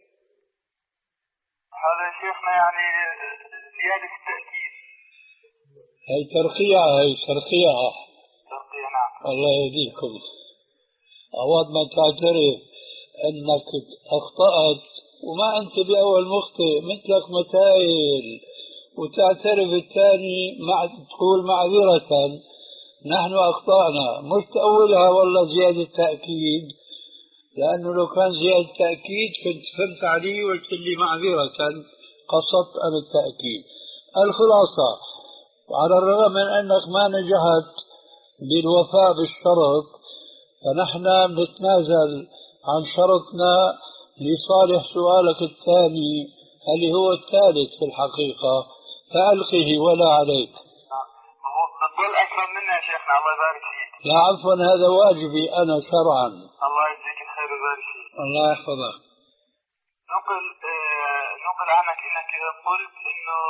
شيخنا يعني زيادة التأكيد. هي ترقية، هي ترقية. ترقية نعم. الله يهديكم. أود ما تعترف أنك أخطأت وما أنت بأول مخطئ، مثلك متايل، وتعترف الثاني مع تقول معذرة نحن أخطأنا، مش تأولها والله زيادة تأكيد، لأنه لو كان زيادة تأكيد كنت فهمت علي وقلت لي معذرة، قصدت أنا التأكيد. الخلاصة، على الرغم من أنك ما نجحت بالوفاء بالشرط، فنحن نتنازل عن شرطنا لصالح سؤالك الثاني اللي هو الثالث في الحقيقة، فألقه ولا عليك. بتقول أكرم منا يا شيخنا، الله يبارك فيك. لا عفوا، هذا واجبي أنا شرعا. الله يجزيك الخير ويبارك فيك. الله يحفظك. نقل آه نقل عنك انك قلت انه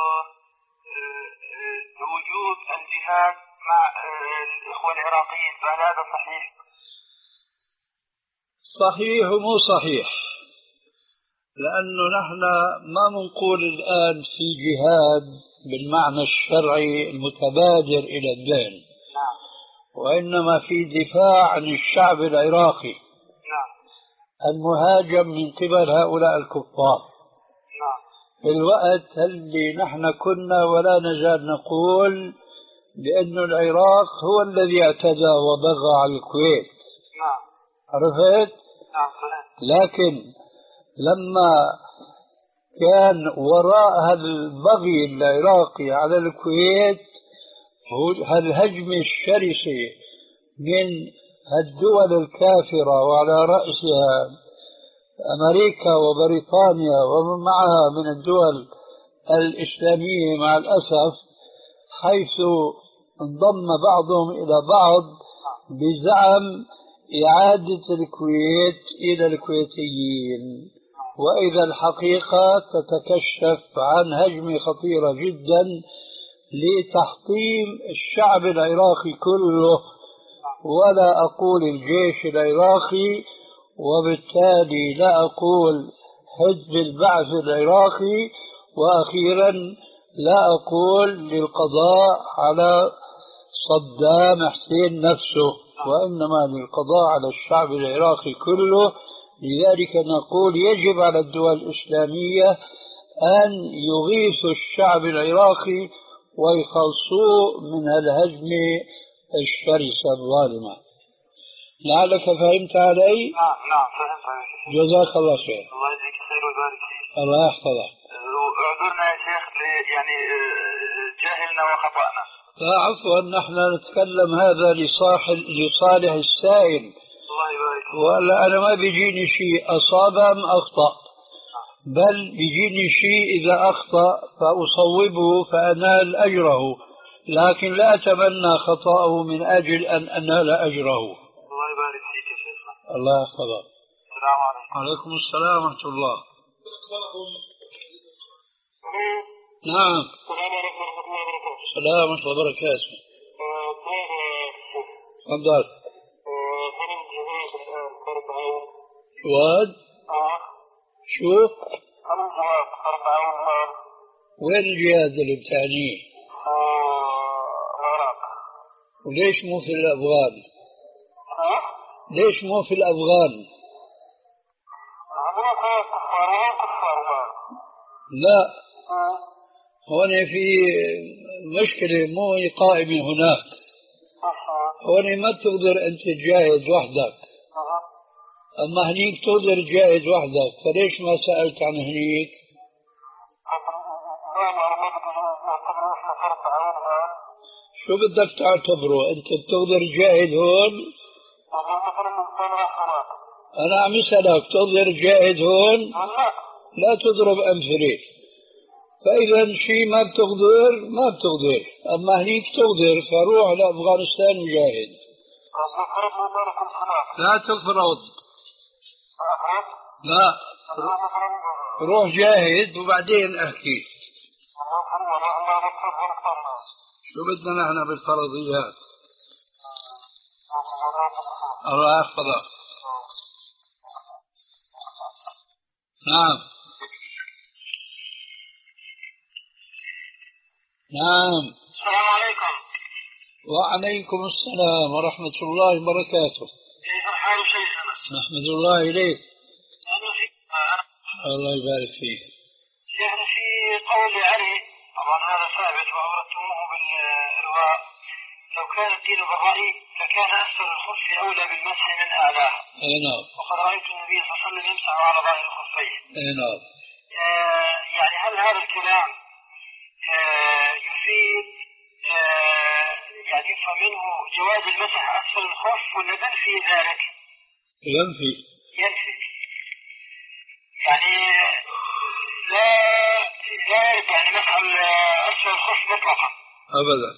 آه وجود الجهاد مع آه الاخوه العراقيين، فهل هذا صحيح؟ صحيح ومو صحيح، لأنه نحن ما منقول الآن في جهاد بالمعنى الشرعي المتبادر إلى الذهن. نعم. وإنما في دفاع عن الشعب العراقي. نعم. المهاجم من قبل هؤلاء الكفار. نعم. في الوقت اللي نحن كنا ولا نزال نقول بأن العراق هو الذي اعتدى وبغى على الكويت. نعم. عرفت؟ نعم صحيح. لكن لما كان وراء هذا البغي العراقي على الكويت هالهجمة الشرسة من الدول الكافرة وعلى رأسها أمريكا وبريطانيا ومن معها من الدول الإسلامية مع الأسف، حيث انضم بعضهم إلى بعض بزعم إعادة الكويت إلى الكويتيين، وإذا الحقيقة تتكشف عن هجمة خطيرة جدا لتحطيم الشعب العراقي كله، ولا أقول الجيش العراقي، وبالتالي لا أقول حزب البعث العراقي، وأخيرا لا أقول للقضاء على صدام حسين نفسه، وإنما للقضاء على الشعب العراقي كله. لذلك نقول يجب على الدول الإسلامية أن يغيثوا الشعب العراقي ويخلصوه من الهجمة الشرسة الظالمة. لعلك فهمت علي؟ نعم نعم فهمت عليك. جزاك الله خير. الله يجزيك خير ويبارك فيك. الله يحفظك. اعذرنا يا شيخ يعني جهلنا وخطأنا. لا عفوا، نحن نتكلم هذا لصالح لصالح السائل. الله يبارك فيك. ولا أنا ما بيجيني شيء أصاب أم أخطأ، بل بيجيني شيء إذا أخطأ فأصوبه فأنال أجره، لكن لا أتمنى خطأه من أجل أن أنال أجره. الله يبارك فيك يا شيخنا. الله يحفظك. السلام عليكم. عليكم السلام ورحمة الله. نعم. السلام عليكم ورحمة الله وبركاته. السلام ورحمة الله وبركاته. تفضل. أنا الجهاد الآن فرض عين. واد؟ آه. شو؟ أنا الجهاد فرض عين الآن. وين الجهاد اللي بتعنيه؟ العراق. وليش مو في الأفغان؟ ها؟ ليش مو في الأفغان؟ عندنا كفار كفار كفار الآن. لا. آه. هون في مشكلة مو قائمة هناك. هون ما بتقدر أنت تجاهد وحدك. أما هنيك تقدر تجاهد وحدك، فليش ما سألت عن هنيك؟ شو بدك تعتبره؟ أنت بتقدر تجاهد هون؟ أنا عم أسألك تقدر تجاهد هون؟ لا تضرب أمثلة. فإذا شيء ما بتقدر ما بتقدر، أما هنيك تقدر، فروح لأفغانستان وجاهد. لا تفرض. لا روح جاهد وبعدين احكي. شو بدنا نحن بالفرضيات؟ الله يحفظك. نعم. نعم. السلام عليكم. وعليكم السلام ورحمة الله وبركاته. كيف الحال شيخنا؟ نحمد الله إليك. أنا في الله يبارك فيك. شيخنا في قول علي، طبعا هذا ثابت وأوردتموه بالإرواء، لو كان الدين بالرأي لكان أسفل الخف أولى بالمسح من أعلاه. أي نعم. وقد رأيت النبي صلى الله عليه وسلم يمسح على ظاهر خفيه. أي نعم. آه يعني هل هذا الكلام آه يفيد آه يعني يفهم منه جواز المسح أسفل الخف ولا في ذلك؟ ينفي. ينفي. يعني لا لا يرد يعني مسح أسفل الخف مطلقا. أبدا.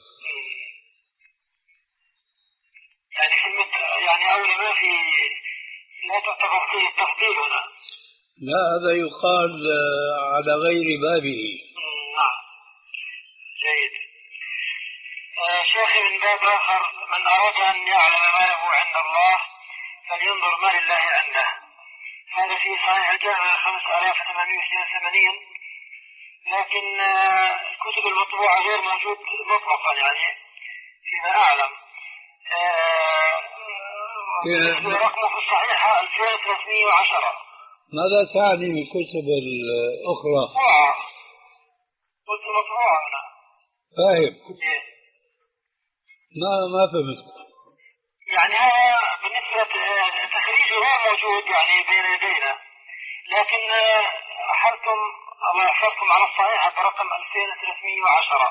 يعني كلمة يعني أولى ما في لا تعتبر فيه التفضيل هنا. لا، هذا يقال على غير بابه. نعم. جيد. آه شيخي من باب آخر، من أراد أن يعلم ما له عند الله فلينظر ما لله عنده. هذا في صحيح الجامع خمسة آلاف وثمانمائة واثنين وثمانين، لكن آه الكتب المطبوعة غير موجود مطلقا يعني فيما أعلم. آه رقمه في الصحيحة ألفين وثلاثمائة وعشرة. ماذا تعني بالكتب الأخرى؟ مطبوعة. قلت مطبوعة هنا. فاهم. ما ما فهمت. يعني هذا بالنسبة تخريجه غير موجود يعني بين يدينا، لكن أحلتم الله يحفظكم على الصحيحة برقم ألفين وثلاثمائة وعشرة.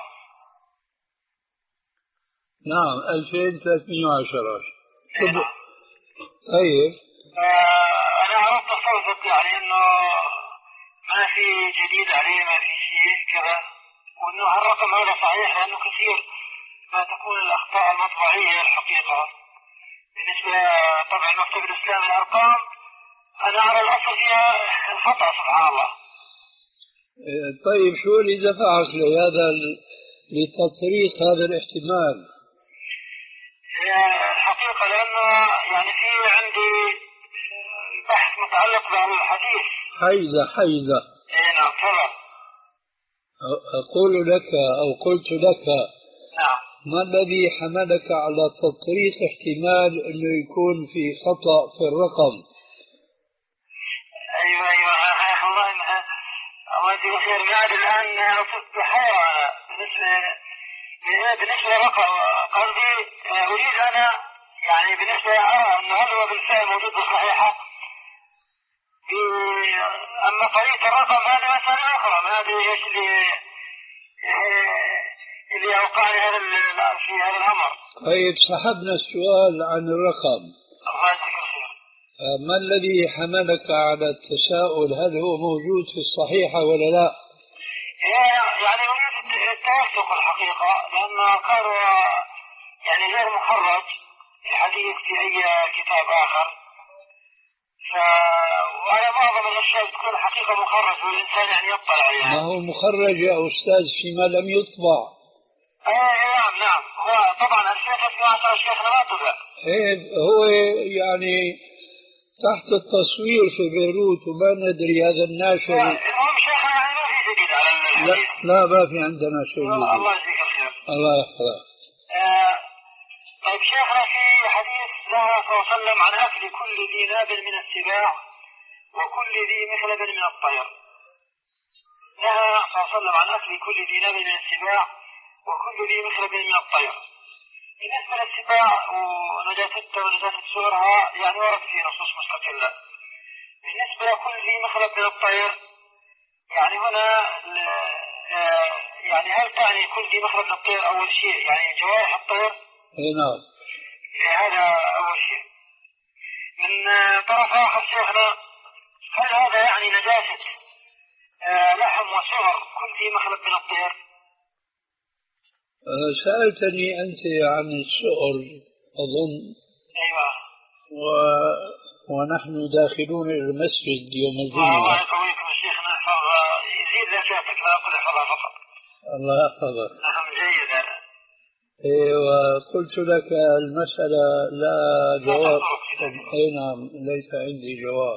نعم ألفين وثلاثمائة وعشرة. نعم. طيب. آه أنا عرفت صوتك يعني إنه ما في جديد عليه، ما في شيء كذا، وإنه هالرقم هذا صحيح، لأنه كثير ما تكون الأخطاء المطبعية الحقيقة. بالنسبة طبعا مكتب الإسلام الأرقام أنا على الأصل فيها خطأ سبحان الله. طيب شو اللي دفعك لهذا لتطريق هذا الاحتمال؟ الحقيقة لأنه يعني في عندي بحث متعلق بالحديث. حيزة حيزة. إيه نعم كذا. أقول لك أو قلت لك. نعم. ما الذي حملك على تطريق احتمال أنه يكون في خطأ في الرقم؟ أيوة أيوة الله الله يجزيك خير. قاعد الآن أصبح حيرة بالنسبة بالنسبة للرقم. قصدي أريد أنا يعني بالنسبة أرى أنه هل هو بالفعل موجود بالصحيحة، أما طريقة الرقم هذه مسألة أخرى. ما أدري إيش اللي اللي أوقعني هذا في هذا الأمر. طيب سحبنا السؤال عن الرقم. الله يجزيك خير. ما الذي حملك على التساؤل هل هو موجود في الصحيحة ولا لا؟ يعني أريد التوثق الحقيقة، لأن قالوا يعني غير مخرج الحديث في أي كتاب آخر. ف... وأنا معظم الأشياء تكون الحقيقة مخرج والإنسان يعني يطلع عليها. ما هو مخرج يا أستاذ فيما لم يطبع. ايه نعم نعم. هو طبعا ألفين وثلاثمائة وعشرة شيخنا ما طبع. ايه هو يعني تحت التصوير في بيروت وما ندري هذا الناشر. المهم شيخنا يعني ما في جديد على الحديث. لا لا ما في عندنا شيء جديد. الله يجزيك الخير. الله يحفظك. آه طيب شيخنا في حديث نهى صلى الله عليه وسلم عن أكل كل ذي ناب من السباع وكل ذي مخلب من الطير. نهى صلى الله عليه وسلم عن أكل كل ذي ناب من السباع وكل ذي مخلب من الطير. بالنسبة للسباع ونجاستها ونجاسة سورها يعني ورد في نصوص مستقلة. بالنسبة لكل ذي مخلب من الطير يعني هنا يعني هل تعني كل ذي مخلب من الطير أول شيء يعني جوارح الطير؟ اي نعم. هذا أول شيء. من طرف آخر شيخنا هل هذا يعني نجاسة لحم وسعر كل ذي مخلب من الطير؟ سألتني أنت عن السؤر أظن. أيوة. و... ونحن داخلون إلى المسجد يوم الجمعة. الله يقويكم يا شيخنا، يزيد ذكاءتك لا أقول احفظها فقط. الله يحفظك. نعم جيد هذا. إيه وقلت لك المسألة لا جواب. أي نعم ليس عندي جواب.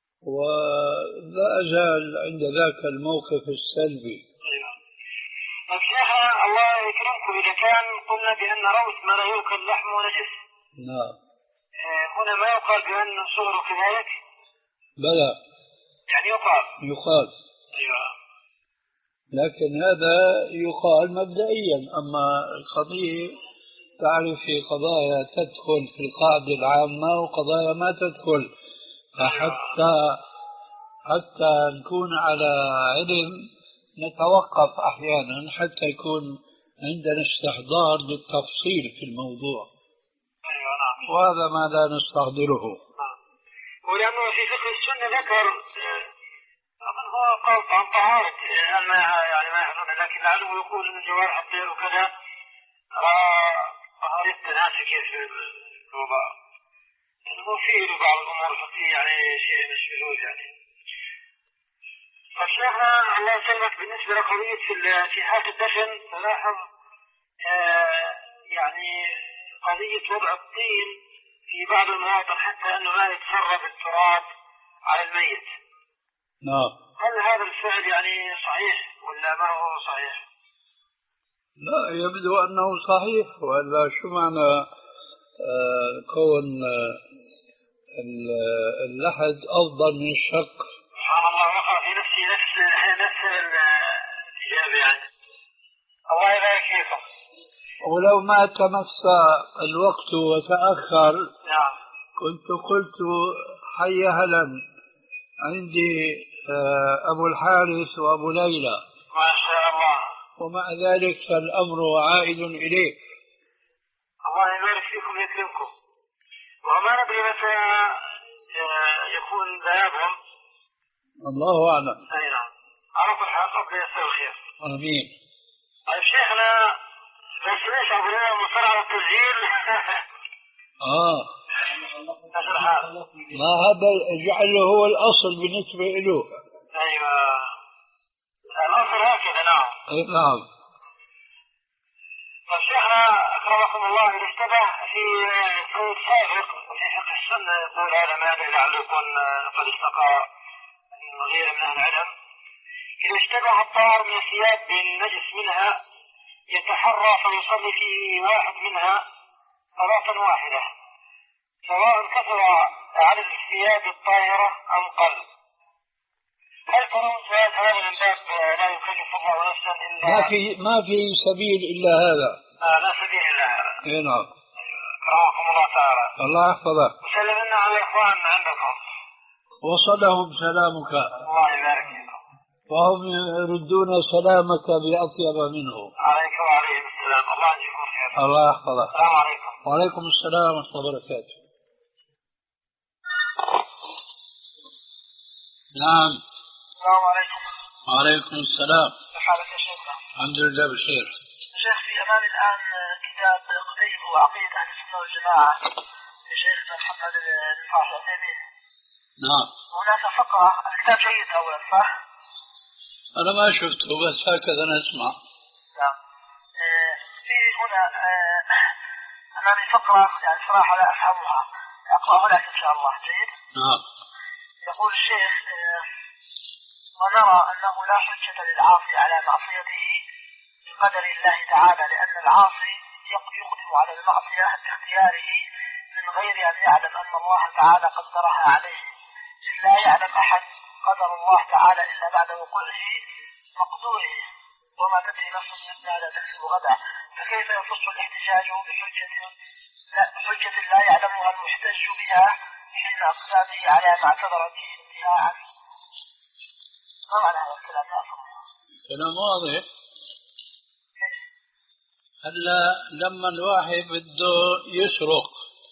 ولا أزال عند ذاك الموقف السلبي. أيوة. الله يكرمكم إذا كان قلنا بأن روث ما لا يؤكل لحمه نجس. نعم. هنا ما يقال بأن صغره كذلك؟ بلى. يعني يقال. يقال. أيوة. لكن هذا يقال مبدئيا، أما القضية تعرف في قضايا تدخل في القاعدة العامة وقضايا ما تدخل، فحتى حتى نكون على علم نتوقف أحيانا حتى يكون عندنا استحضار للتفصيل في الموضوع. أيوة نعم. وهذا ما لا نستحضره. نعم. ولأنه في فقه السنة ذكر أظن هو قال عن طهارة الماء يعني ما يحضرنا، لكن لعله يقول أن جوارح الطير وكذا طهارة تناسك في الوضوء. هو فيه بعض الأمور الفقهية يعني شيء مش بجوز يعني. فالشيخنا الله يسلمك بالنسبة لقضية في حالة الدفن تلاحظ آه يعني قضية وضع الطين في بعض المواطن حتى أنه لا يتسرب التراب على الميت. نعم. هل هذا الفعل يعني صحيح ولا ما هو صحيح؟ لا، يبدو أنه صحيح. وإلا شو معنى آه كون آه اللحد أفضل من الشق؟ سبحان الله، وقع في نفسي نفس نفس الإجابة يعني. الله يبارك فيكم. ولو ما تمس الوقت وتأخر نعم كنت قلت حي هلا عندي أبو الحارث وأبو ليلى ما شاء الله، ومع ذلك فالأمر عائد إليك. الله يبارك فيكم ويكرمكم. وما ندري متى يكون ذهابهم، الله أعلم. أي نعم. على كل حال قبل يصير الخير. آمين. طيب شيخنا بس ليش أبو ليلى مصر على التسجيل؟ آه ما هذا اجعله هو الأصل بالنسبة له. أيوة الأصل هكذا. نعم. أي نعم. فالشيخنا أكرمكم الله إذا اشتبه في قول سابق وفي فقه السنة يقول هذا ما أدري لعله يكون قد استقى من غير من أهل العلم، إذا اشتبه الطهر من الثياب بالنجس منها يتحرى فيصلي في واحد منها صلاة واحدة سواء كثر عدد الثياب الطاهرة أم قل. هل ترون هذا من باب لا يكلف الله نفسا إلا ما في ما في سبيل إلا هذا؟ آه لا سبيل إلا هذا. اي نعم. كرمكم الله تعالى. الله يحفظك. وسلم لنا على الإخوان عندكم. وصلهم سلامك. الله يبارك فيكم. وهم يردون سلامك بأطيب منه. عليك وعليهم السلام. الله يجزيكم خير. الله يحفظك. السلام عليكم. وعليكم السلام ورحمة الله وبركاته. نعم. السلام عليكم. وعليكم السلام. كيف حالك يا شيخنا؟ الحمد لله بخير. شيخ في أمامي الآن كتاب قضية وعقيدة أهل السنة والجماعة لشيخنا محمد بن صالح العثيمين. نعم. هناك فقرة، الكتاب جيد أولا صح؟ أنا ما شفته بس هكذا نسمع. نعم. في هنا أمامي فقرة يعني صراحة لا أفهمها، أقرأها لك إن شاء الله. جيد؟ نعم. يقول الشيخ ونرى أنه لا حجة للعاصي على معصيته بقدر الله تعالى، لأن العاصي يقدم على المعصية باختياره من غير أن يعلم أن الله تعالى قدرها عليه، إذ لا يعلم أحد قدر الله تعالى إلا بعد وقوعه مقدوره، وما تدري نفس ماذا تكسب غدا، فكيف يخص الاحتجاج بحجة لا, بحجة لا يعلمها المحتج بها حين أقدامه على ما اعتذر به انتهاء؟ ما معنى هذا الكلام يا أخي؟ كلام واضح. هلا لما الواحد بده يسرق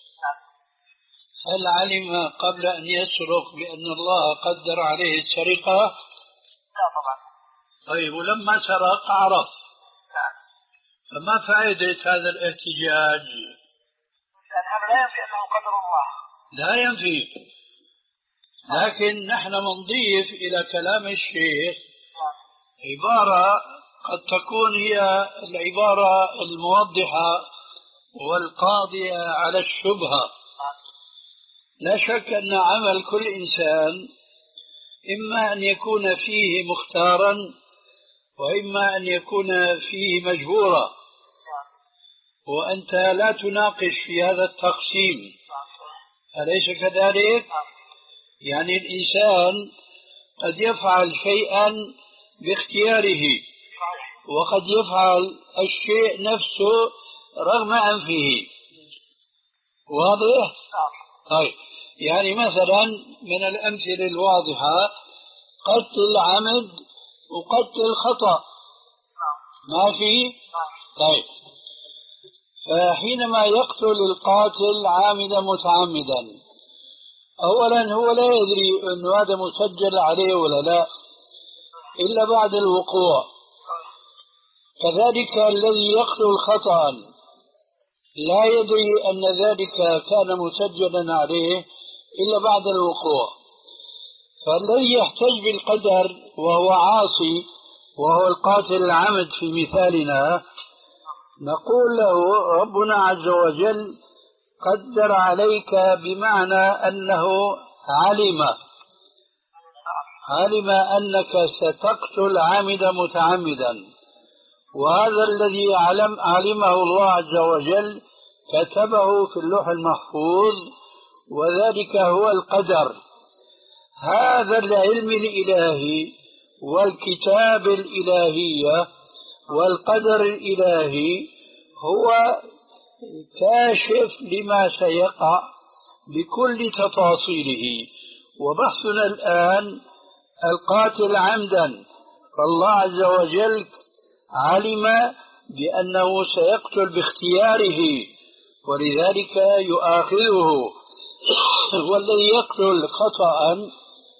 هل علم قبل أن يسرق بأن الله قدر عليه السرقة؟ لا طبعا. طيب ولما سرق عرف. نعم. فما فائدة هذا الاحتجاج؟ لأن هذا لا ينفي أنه قدر الله. لا ينفي، لكن نحن نضيف إلى كلام الشيخ عبارة قد تكون هي العبارة الموضحة والقاضية على الشبهة. لا شك أن عمل كل إنسان إما أن يكون فيه مختارا وإما أن يكون فيه مجبورة، وأنت لا تناقش في هذا التقسيم، أليس كذلك؟ يعني الإنسان قد يفعل شيئا باختياره، وقد يفعل الشيء نفسه رغم أنفه. واضح؟ طيب، يعني مثلا من الأمثلة الواضحة قتل العمد وقتل الخطأ، ما في؟ طيب، فحينما يقتل القاتل عامدا متعمدا، أولا هو لا يدري أن هذا مسجل عليه ولا لا إلا بعد الوقوع. كذلك الذي يقتل خطأ لا يدري أن ذلك كان مسجلا عليه إلا بعد الوقوع. فالذي يحتج بالقدر وهو عاصي وهو القاتل العمد في مثالنا، نقول له ربنا عز وجل قدر عليك بمعنى أنه علم علم أنك ستقتل عامدا متعمدا، وهذا الذي علم علمه الله عز وجل كتبه في اللوح المحفوظ، وذلك هو القدر. هذا العلم الإلهي والكتاب الإلهية والقدر الإلهي هو كاشف لما سيقع بكل تفاصيله. وبحثنا الآن القاتل عمدا، فالله عز وجل علم بأنه سيقتل باختياره ولذلك يؤاخذه. والذي يقتل خطأ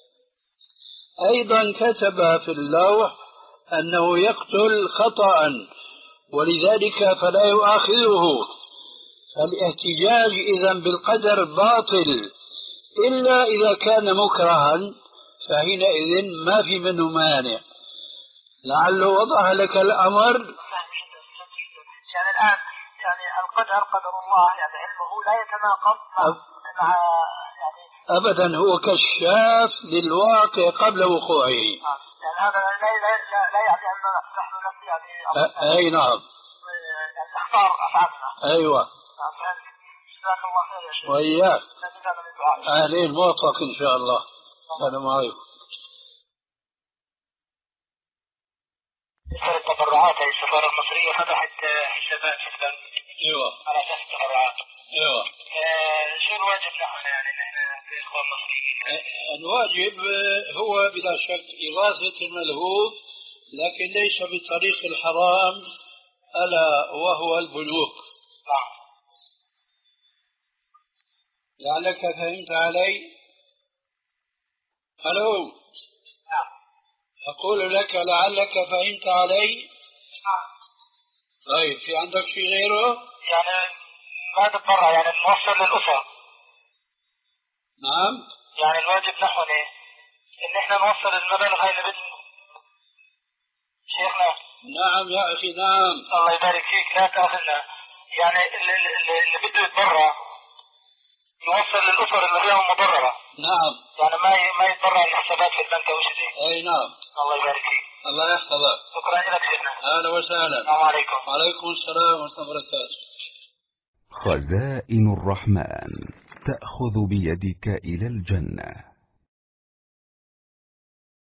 أيضا كتب في اللوح أنه يقتل خطأ ولذلك فلا يؤاخذه. فالاحتجاج إذن بالقدر باطل إلا إذا كان مكرها، فحينئذ ما في منه مانع. لعله وضح لك الأمر. يعني الآن يعني القدر قدر الله، يعني علمه لا يتناقض مع يعني أبدا، هو كشاف للواقع قبل وقوعه. يعني هذا لا لا لا يعني أن نحن يعني أي نعم، يعني نختار أفعالنا. أيوة. جزاك الله خير يا شيخ. وإياك. أهلين، موفق إن شاء الله. السلام عليكم. بالنسبة للتبرعات، هي السفارة المصرية فتحت حسابات في البنك. ايوه. على أساس التبرعات. ايوه. آه شو الواجب نحن يعني نحن كإخوان مصريين؟ الواجب هو بلا شك إغاثة الملهوف، لكن ليس بطريق الحرام، ألا وهو البنوك. نعم. لعلك فهمت علي؟ ألو. نعم. أقول لك لعلك فهمت علي؟ نعم. طيب، في عندك شيء غيره؟ يعني ما نتبرع، يعني نوصل للأسر. نعم. يعني الواجب نحن ايه؟ ان احنا نوصل المبالغ هاي اللي شيخنا. نعم يا اخي، نعم. الله يبارك فيك، لا تاخذنا. يعني اللي, اللي, اللي بده يتبرع يوصل للاسر اللي فيهم مضرره. نعم. يعني ما ما يتبرع للحسابات في البنك او شيء. اي نعم. الله يبارك فيك. الله يحفظك. شكرا لك شيخنا. اهلا وسهلا. السلام عليكم. وعليكم السلام ورحمه الله وبركاته. خزائن الرحمن تأخذ بيدك إلى الجنة.